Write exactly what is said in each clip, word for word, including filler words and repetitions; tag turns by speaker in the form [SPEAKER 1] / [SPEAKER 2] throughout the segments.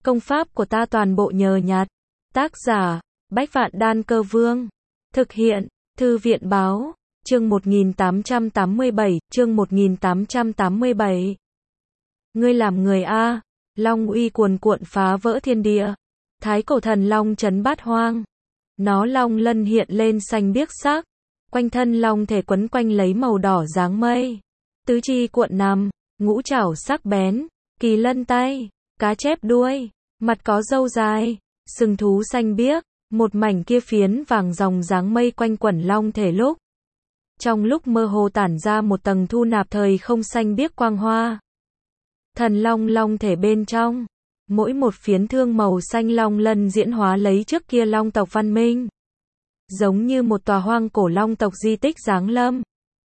[SPEAKER 1] Công pháp của ta toàn bộ nhờ nhặt. Tác giả, Bách Vạn Đan Cơ Vương. Thực hiện, Thư viện Báo. Chương một nghìn tám trăm tám mươi bảy, chương một nghìn tám trăm tám mươi bảy. Ngươi làm người A, long uy cuồn cuộn phá vỡ thiên địa. Thái cổ thần long trấn bát hoang. Nó long lân hiện lên xanh biếc sắc. Quanh thân long thể quấn quanh lấy màu đỏ dáng mây. Tứ chi cuộn nằm, ngũ trảo sắc bén, kỳ lân tay, cá chép đuôi, mặt có râu dài, sừng thú xanh biếc, một mảnh kia phiến vàng ròng dáng mây quanh quẩn long thể lúc. Trong lúc mơ hồ tản ra một tầng thu nạp thời không xanh biếc quang hoa. Thần long long thể bên trong, mỗi một phiến thương màu xanh long lân diễn hóa lấy trước kia long tộc văn minh. Giống như một tòa hoang cổ long tộc di tích giáng lâm.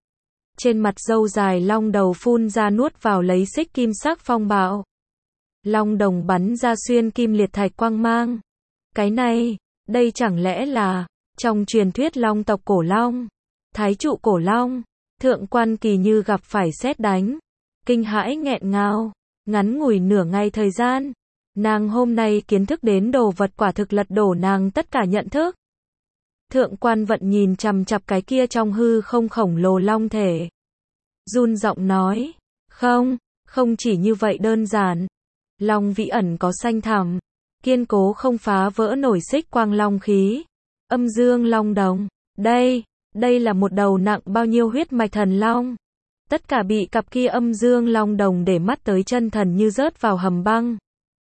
[SPEAKER 1] Trên mặt râu dài long đầu phun ra nuốt vào lấy xích kim sắc phong bạo. Long đồng bắn ra xuyên kim liệt thạch quang mang. Cái này, đây chẳng lẽ là, trong truyền thuyết long tộc cổ long, thái trụ cổ long, Thượng Quan Kỳ như gặp phải sét đánh. Kinh hãi nghẹn ngào, ngắn ngủi nửa ngày thời gian. Nàng hôm nay kiến thức đến đồ vật quả thực lật đổ nàng tất cả nhận thức. Thượng Quan Vận nhìn chằm chằm cái kia trong hư không khổng lồ long thể. Run giọng nói, không, không chỉ như vậy đơn giản. Long vĩ ẩn có xanh thẳm, kiên cố không phá vỡ nổi xích quang long khí. Âm dương long đồng, đây, đây là một đầu nặng bao nhiêu huyết mạch thần long. Tất cả bị cặp kia âm dương long đồng để mắt tới chân thần như rớt vào hầm băng.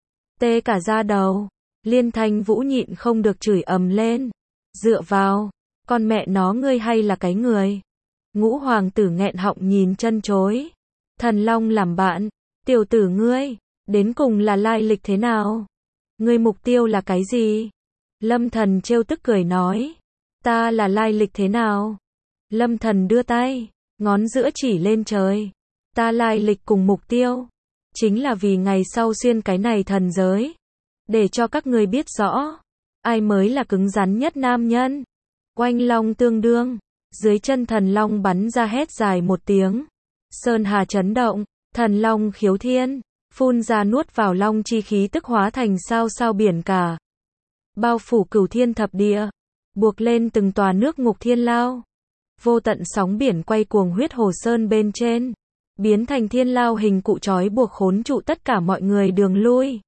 [SPEAKER 1] Tê cả da đầu, Liên Thanh Vũ nhịn không được chửi ầm lên. Dựa vào, con mẹ nó ngươi hay là cái người. Ngũ hoàng tử nghẹn họng nhìn chân chối. Thần long làm bạn, tiểu tử ngươi, đến cùng là lai lịch thế nào? Ngươi mục tiêu là cái gì? Lâm Thần trêu tức cười nói. Ta là lai lịch thế nào? Lâm Thần đưa tay, ngón giữa chỉ lên trời. Ta lai lịch cùng mục tiêu, chính là vì ngày sau xuyên cái này thần giới. Để cho các ngươi biết rõ, ai mới là cứng rắn nhất nam nhân. Oanh long tương đương, dưới chân thần long bắn ra hét dài một tiếng. Sơn hà chấn động, thần long khiếu thiên, phun ra nuốt vào long chi khí tức hóa thành sao sao biển cả. Bao phủ cửu thiên thập địa, buộc lên từng tòa nước ngục thiên lao. Vô tận sóng biển quay cuồng huyết hồ sơn bên trên, biến thành thiên lao hình cụ trói buộc khốn trụ tất cả mọi người đường lui.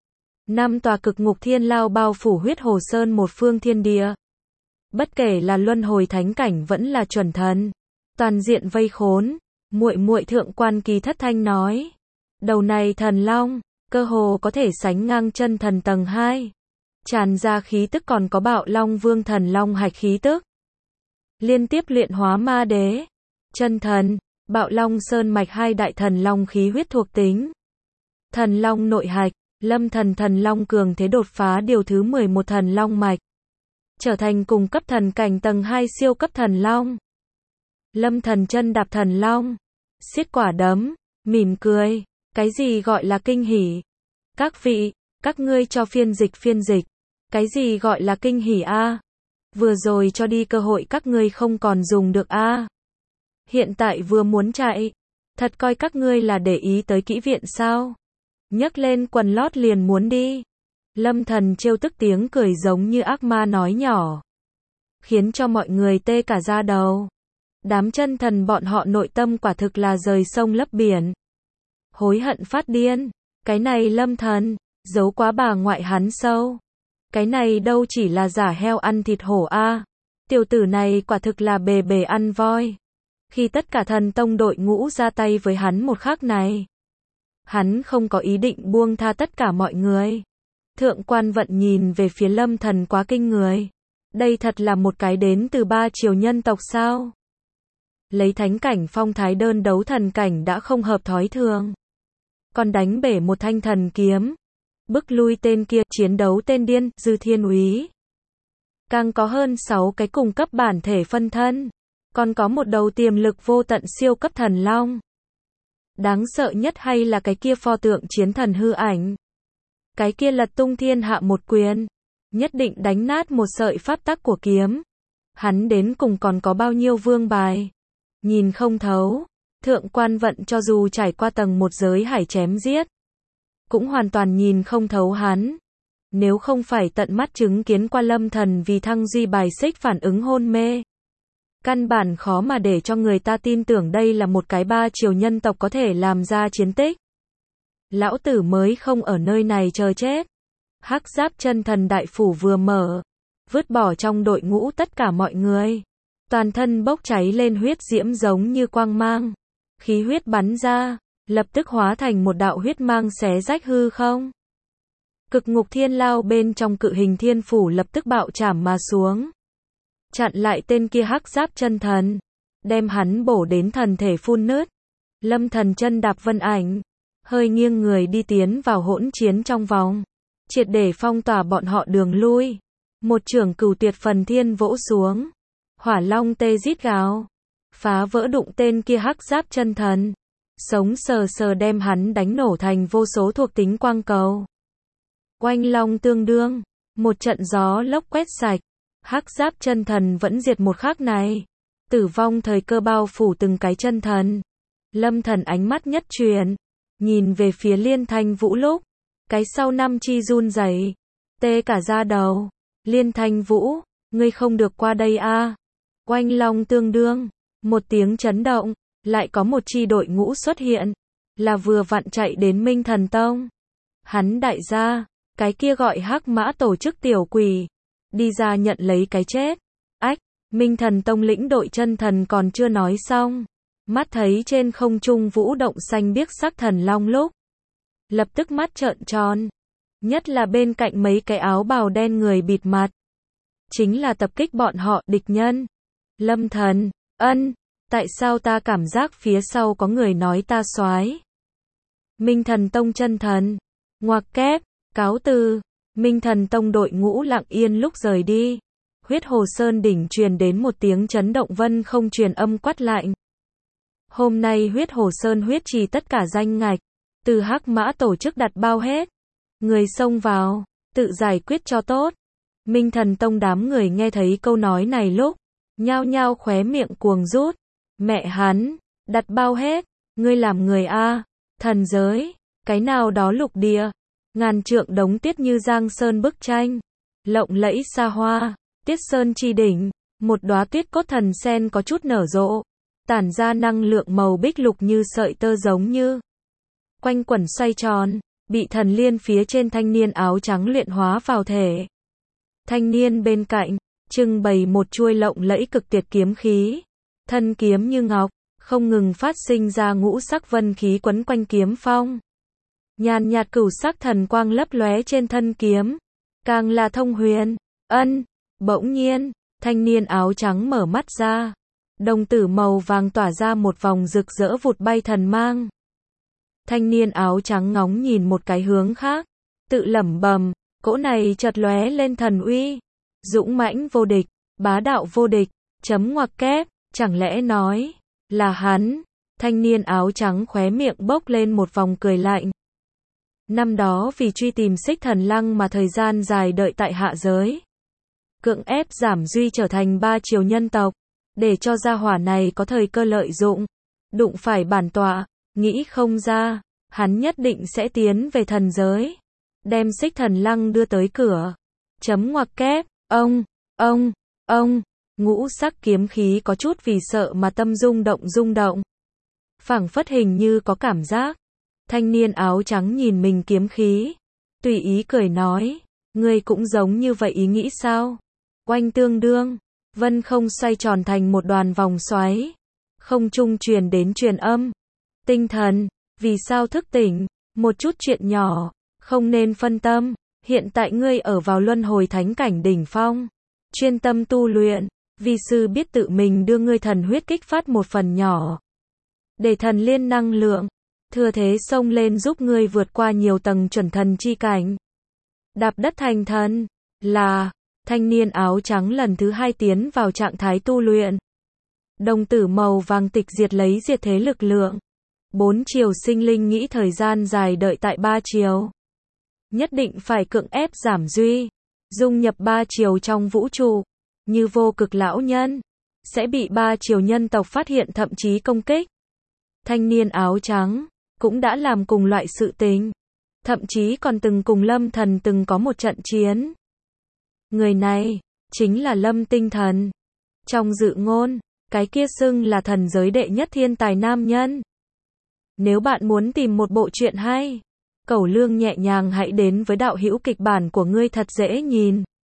[SPEAKER 1] Năm tòa cực ngục thiên lao bao phủ huyết hồ sơn một phương thiên địa. Bất kể là luân hồi thánh cảnh vẫn là chuẩn thần, toàn diện vây khốn. Muội muội Thượng Quan Kỳ thất thanh nói, đầu này thần long, cơ hồ có thể sánh ngang chân thần tầng hai. Tràn ra khí tức còn có bạo long vương thần long hạch khí tức. Liên tiếp luyện hóa ma đế, chân thần, bạo long sơn mạch hai đại thần long khí huyết thuộc tính. Thần long nội hạch, Lâm Thần thần long cường thế đột phá điều thứ mười một thần long mạch. Trở thành cùng cấp thần cảnh tầng hai siêu cấp thần long. Lâm Thần chân đạp thần long, siết quả đấm, mỉm cười, cái gì gọi là kinh hỉ? Các vị, các ngươi cho phiên dịch phiên dịch, cái gì gọi là kinh hỉ a? Vừa rồi cho đi cơ hội các ngươi không còn dùng được a. Hiện tại vừa muốn chạy, thật coi các ngươi là để ý tới kỹ viện sao? Nhấc lên quần lót liền muốn đi. Lâm Thần trêu tức tiếng cười giống như ác ma nói nhỏ, khiến cho mọi người tê cả da đầu. Đám chân thần bọn họ nội tâm quả thực là rời sông lấp biển. Hối hận phát điên. Cái này Lâm Thần, giấu quá bà ngoại hắn sâu. Cái này đâu chỉ là giả heo ăn thịt hổ a. Tiểu tử này quả thực là bề bề ăn voi. Khi tất cả thần tông đội ngũ ra tay với hắn một khắc này, hắn không có ý định buông tha tất cả mọi người. Thượng Quan Vận nhìn về phía Lâm Thần quá kinh người. Đây thật là một cái đến từ ba triều nhân tộc sao? Lấy thánh cảnh phong thái đơn đấu thần cảnh đã không hợp thói thường. Còn đánh bể một thanh thần kiếm. Bức lui tên kia, chiến đấu tên điên, Dư Thiên Úy. Càng có hơn sáu cái cùng cấp bản thể phân thân. Còn có một đầu tiềm lực vô tận siêu cấp thần long. Đáng sợ nhất hay là cái kia pho tượng chiến thần hư ảnh. Cái kia lật tung thiên hạ một quyền, nhất định đánh nát một sợi pháp tắc của kiếm. Hắn đến cùng còn có bao nhiêu vương bài? Nhìn không thấu. Thượng Quan Vận cho dù trải qua tầng một giới hải chém giết, cũng hoàn toàn nhìn không thấu hắn. Nếu không phải tận mắt chứng kiến qua Lâm Thần vì Thăng Duy bài xích phản ứng hôn mê, căn bản khó mà để cho người ta tin tưởng đây là một cái ba triều nhân tộc có thể làm ra chiến tích. Lão tử mới không ở nơi này chờ chết. Hắc Giáp Chân Thần đại phủ vừa mở, vứt bỏ trong đội ngũ tất cả mọi người. Toàn thân bốc cháy lên huyết diễm giống như quang mang. Khí huyết bắn ra, lập tức hóa thành một đạo huyết mang xé rách hư không. Cực ngục thiên lao bên trong cự hình thiên phủ lập tức bạo chảm mà xuống. Chặn lại tên kia Hắc Giáp Chân Thần, đem hắn bổ đến thần thể phun nứt. Lâm Thần chân đạp vân ảnh, hơi nghiêng người đi tiến vào hỗn chiến trong vòng, triệt để phong tỏa bọn họ đường lui. Một chưởng Cửu Tuyệt Phần Thiên vỗ xuống, hỏa long tê rít gào, phá vỡ đụng tên kia Hắc Giáp Chân Thần, sống sờ sờ đem hắn đánh nổ thành vô số thuộc tính quang cầu. Oanh long tương đương, một trận gió lốc quét sạch. Hắc Giáp Chân Thần vẫn diệt một khắc này. Tử vong thời cơ bao phủ từng cái chân thần. Lâm Thần ánh mắt nhất truyền, nhìn về phía Liên Thanh Vũ lúc, cái sau năm chi run rẩy, tê cả da đầu. Liên Thanh Vũ, ngươi không được qua đây a. À. Oanh long tương đương, một tiếng chấn động, lại có một chi đội ngũ xuất hiện, là vừa vặn chạy đến Minh Thần Tông. Hắn đại gia, cái kia gọi Hắc Mã tổ chức tiểu quỷ, đi ra nhận lấy cái chết. Ách, Minh Thần Tông lĩnh đội chân thần còn chưa nói xong, mắt thấy trên không trung vũ động xanh biếc sắc thần long lúc, lập tức mắt trợn tròn, nhất là bên cạnh mấy cái áo bào đen người bịt mặt, chính là tập kích bọn họ địch nhân. Lâm Thần, ân, tại sao ta cảm giác phía sau có người nói ta soái? Minh Thần Tông chân thần, ngoặc kép, cáo từ. Minh Thần Tông đội ngũ lặng yên lúc rời đi. Huyết Hồ Sơn đỉnh truyền đến một tiếng chấn động vân không truyền âm quát lạnh. Hôm nay Huyết Hồ Sơn huyết trì tất cả danh ngạch, từ Hắc Mã tổ chức đặt bao hết. Người xông vào, tự giải quyết cho tốt. Minh Thần Tông đám người nghe thấy câu nói này lúc, nhao nhao khóe miệng cuồng rút. Mẹ hắn, đặt bao hết, ngươi làm người a, thần giới, cái nào đó lục địa. Ngàn trượng đống tuyết như giang sơn bức tranh, lộng lẫy xa hoa, Tiết Sơn chi đỉnh, một đóa tuyết cốt thần sen có chút nở rộ, tản ra năng lượng màu bích lục như sợi tơ giống như quanh quẩn xoay tròn, bị thần liên phía trên thanh niên áo trắng luyện hóa vào thể. Thanh niên bên cạnh, trưng bày một chuôi lộng lẫy cực tuyệt kiếm khí, thân kiếm như ngọc, không ngừng phát sinh ra ngũ sắc vân khí quấn quanh kiếm phong. Nhàn nhạt cửu sắc thần quang lấp lóe trên thân kiếm, càng là thông huyền. Ân, bỗng nhiên, thanh niên áo trắng mở mắt ra, đồng tử màu vàng tỏa ra một vòng rực rỡ vụt bay thần mang. Thanh niên áo trắng ngóng nhìn một cái hướng khác, tự lẩm bẩm, cỗ này chợt lóe lên thần uy, dũng mãnh vô địch, bá đạo vô địch, chấm ngoặc kép, chẳng lẽ nói là hắn? Thanh niên áo trắng khóe miệng bốc lên một vòng cười lạnh. Năm đó vì truy tìm Xích Thần Lăng mà thời gian dài đợi tại hạ giới, cưỡng ép giảm duy trở thành ba triều nhân tộc, để cho gia hỏa này có thời cơ lợi dụng, đụng phải bản tọa, nghĩ không ra, hắn nhất định sẽ tiến về thần giới, đem Xích Thần Lăng đưa tới cửa. Chấm ngoặc kép, ông, ông, ông, ngũ sắc kiếm khí có chút vì sợ mà tâm rung động rung động. Phảng phất hình như có cảm giác. Thanh niên áo trắng nhìn mình kiếm khí, tùy ý cười nói, ngươi cũng giống như vậy ý nghĩ sao? Oanh tương đương, vân không xoay tròn thành một đoàn vòng xoáy, không trung truyền đến truyền âm. Tinh thần, vì sao thức tỉnh? Một chút chuyện nhỏ, không nên phân tâm, hiện tại ngươi ở vào luân hồi thánh cảnh đỉnh phong, chuyên tâm tu luyện, vi sư biết tự mình đưa ngươi thần huyết kích phát một phần nhỏ, để thần liên năng lượng thừa thế xông lên giúp ngươi vượt qua nhiều tầng chuẩn thần chi cảnh. Đạp đất thành thần, là, thanh niên áo trắng lần thứ hai tiến vào trạng thái tu luyện. Đồng tử màu vàng tịch diệt lấy diệt thế lực lượng. Bốn triều sinh linh nghĩ thời gian dài đợi tại ba triều, nhất định phải cưỡng ép giảm duy, dung nhập ba triều trong vũ trụ, như vô cực lão nhân, sẽ bị ba triều nhân tộc phát hiện thậm chí công kích. Thanh niên áo trắng cũng đã làm cùng loại sự tình, thậm chí còn từng cùng Lâm Thần từng có một trận chiến. Người này, chính là Lâm Tinh Thần. Trong dự ngôn, cái kia xưng là thần giới đệ nhất thiên tài nam nhân. Nếu bạn muốn tìm một bộ truyện hay, Cẩu Lương nhẹ nhàng hãy đến với đạo hữu kịch bản của ngươi thật dễ nhìn.